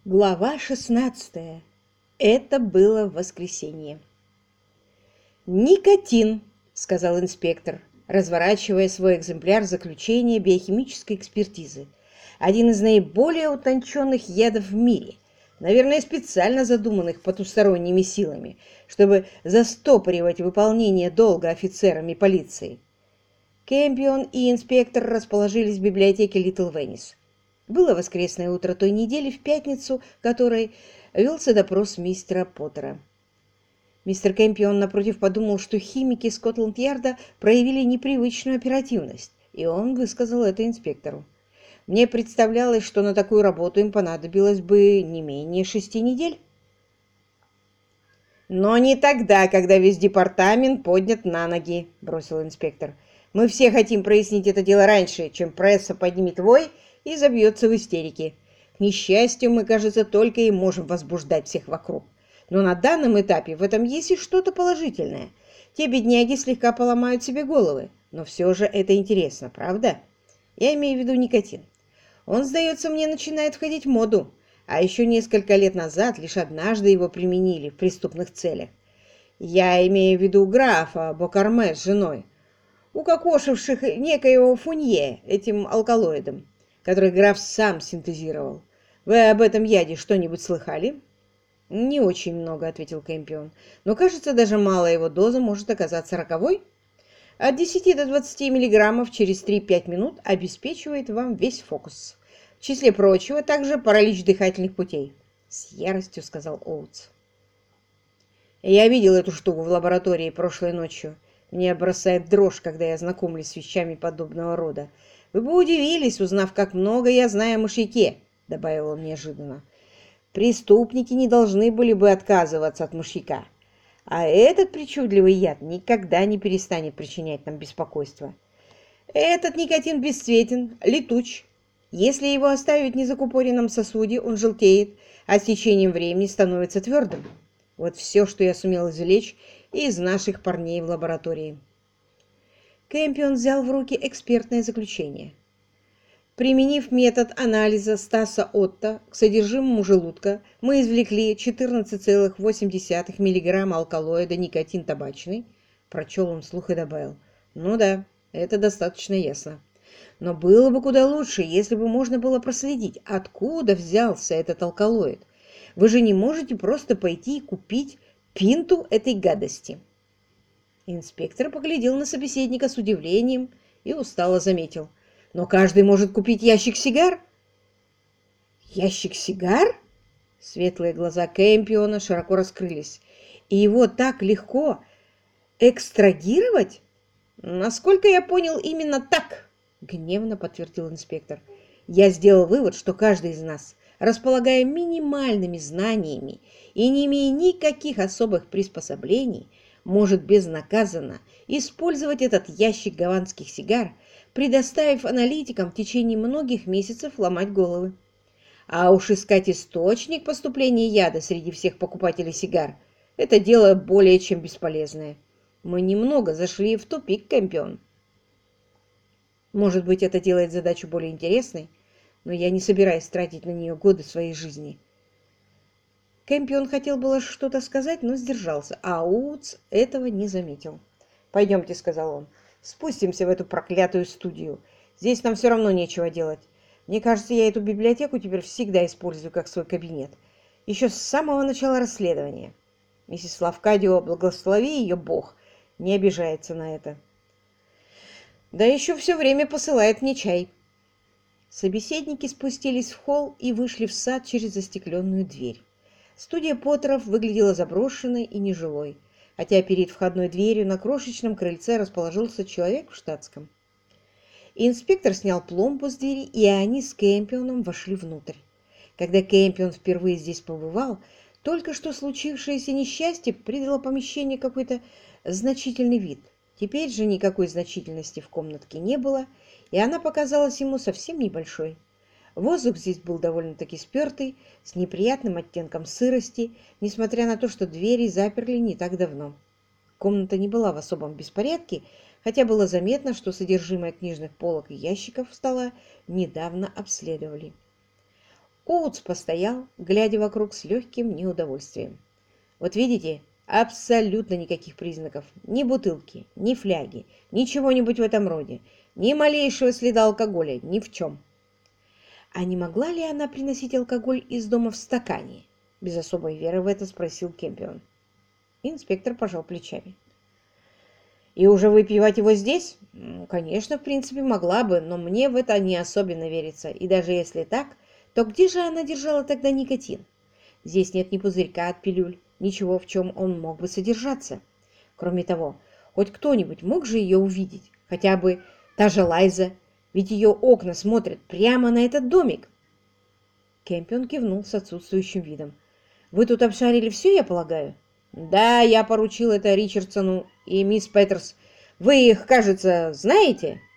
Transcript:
Глава 16. Это было в воскресенье. «Никотин», — сказал инспектор, разворачивая свой экземпляр заключения биохимической экспертизы. «Один из наиболее утонченных ядов в мире, наверное, специально задуманных потусторонними силами, чтобы застопоривать выполнение долга офицерами полиции». Кэмпион и инспектор расположились в библиотеке Литл Веннис. Было воскресное утро той недели, в пятницу, которой велся допрос мистера Поттера. Мистер Кэмпион, напротив, подумал, что химики Скотланд-Ярда проявили непривычную оперативность, и он высказал это инспектору. Мне представлялось, что на такую работу им понадобилось бы не менее 6 недель. «Но не тогда, когда весь департамент поднят на ноги», — бросил инспектор. «Мы все хотим прояснить это дело раньше, чем пресса поднимет вой и забьется в истерике. К несчастью, мы, кажется, только и можем возбуждать всех вокруг. Но на данном этапе в этом есть и что-то положительное. Те бедняги слегка поломают себе головы, но все же это интересно, правда? Я имею в виду никотин. Он, сдается мне, начинает входить в моду. А еще несколько лет назад лишь однажды его применили в преступных целях. Я имею в виду графа Бокарме с женой, укокошивших некоего Фунье этим алкалоидом, который граф сам синтезировал. Вы об этом яде что-нибудь слыхали? Не очень много, ответил Кэмпион. Но, кажется, даже малая его доза может оказаться роковой. От 10 до 20 миллиграммов через 3-5 минут обеспечивает вам весь фокус. В числе прочего, также паралич дыхательных путей. С яростью сказал Оутс. Я видел эту штуку в лаборатории прошлой ночью. Мне бросает дрожь, когда я знакомлюсь с вещами подобного рода. Вы бы удивились, узнав, как много я знаю о мышьяке, добавил он неожиданно. Преступники не должны были бы отказываться от мышьяка. А этот причудливый яд никогда не перестанет причинять нам беспокойство. Этот никотин бесцветен, летуч. Если его оставить в незакупоренном сосуде, он желтеет, а с течением времени становится твердым. Вот все, что я сумел извлечь из наших парней в лаборатории. Кэмпион взял в руки экспертное заключение. Применив метод анализа Стаса Отто к содержимому желудка, мы извлекли 14,8 мг алкалоида никотин табачный, прочел он вслух и добавил. Ну да, это достаточно ясно. Но было бы куда лучше, если бы можно было проследить, откуда взялся этот алкалоид. Вы же не можете просто пойти и купить пинту этой гадости. Инспектор поглядел на собеседника с удивлением и устало заметил. Но каждый может купить ящик сигар. Ящик сигар? Светлые глаза Кэмпиона широко раскрылись. И его так легко экстрагировать? Насколько я понял, именно так, гневно подтвердил инспектор. Я сделал вывод, что каждый из нас, располагая минимальными знаниями и не имея никаких особых приспособлений, может безнаказанно использовать этот ящик гаванских сигар, предоставив аналитикам в течение многих месяцев ломать головы. А уж искать источник поступления яда среди всех покупателей сигар – это дело более чем бесполезное. Мы немного зашли в тупик, Кэмпион. Может быть, это делает задачу более интересной, но я не собираюсь тратить на нее годы своей жизни. Кэмпион хотел было что-то сказать, но сдержался, а Уотс этого не заметил. «Пойдемте», — сказал он, — «спустимся в эту проклятую студию. Здесь нам все равно нечего делать. Мне кажется, я эту библиотеку теперь всегда использую как свой кабинет. Еще с самого начала расследования. Миссис Лавкадио, благослови ее Бог, не обижается на это. Да еще все время посылает мне чай». Собеседники спустились в холл и вышли в сад через застекленную дверь. Студия Поттеров выглядела заброшенной и нежилой, хотя перед входной дверью на крошечном крыльце расположился человек в штатском. Инспектор снял пломбу с двери, и они с Кэмпионом вошли внутрь. Когда Кэмпион впервые здесь побывал, только что случившееся несчастье придало помещению какой-то значительный вид. Теперь же никакой значительности в комнатке не было, и она показалась ему совсем небольшой. Воздух здесь был довольно-таки спертый, с неприятным оттенком сырости, несмотря на то, что двери заперли не так давно. Комната не была в особом беспорядке, хотя было заметно, что содержимое книжных полок и ящиков стола недавно обследовали. Оутс постоял, глядя вокруг с легким неудовольствием. «Вот видите, абсолютно никаких признаков. Ни бутылки, ни фляги, ничего-нибудь в этом роде. Ни малейшего следа алкоголя, ни в чем». «А не могла ли она приносить алкоголь из дома в стакане?» Без особой веры в это спросил Кэмпион. Инспектор пожал плечами. «И уже выпивать его здесь? Конечно, в принципе, могла бы, но мне в это не особенно верится. И даже если так, то где же она держала тогда никотин? Здесь нет ни пузырька от пилюль, ничего, в чем он мог бы содержаться. Кроме того, хоть кто-нибудь мог же ее увидеть, хотя бы та же Лайза, ведь ее окна смотрят прямо на этот домик». Кэмпион кивнул с отсутствующим видом. «Вы тут обшарили все, я полагаю?» «Да, я поручил это Ричардсону и мисс Петерс. Вы их, кажется, знаете?»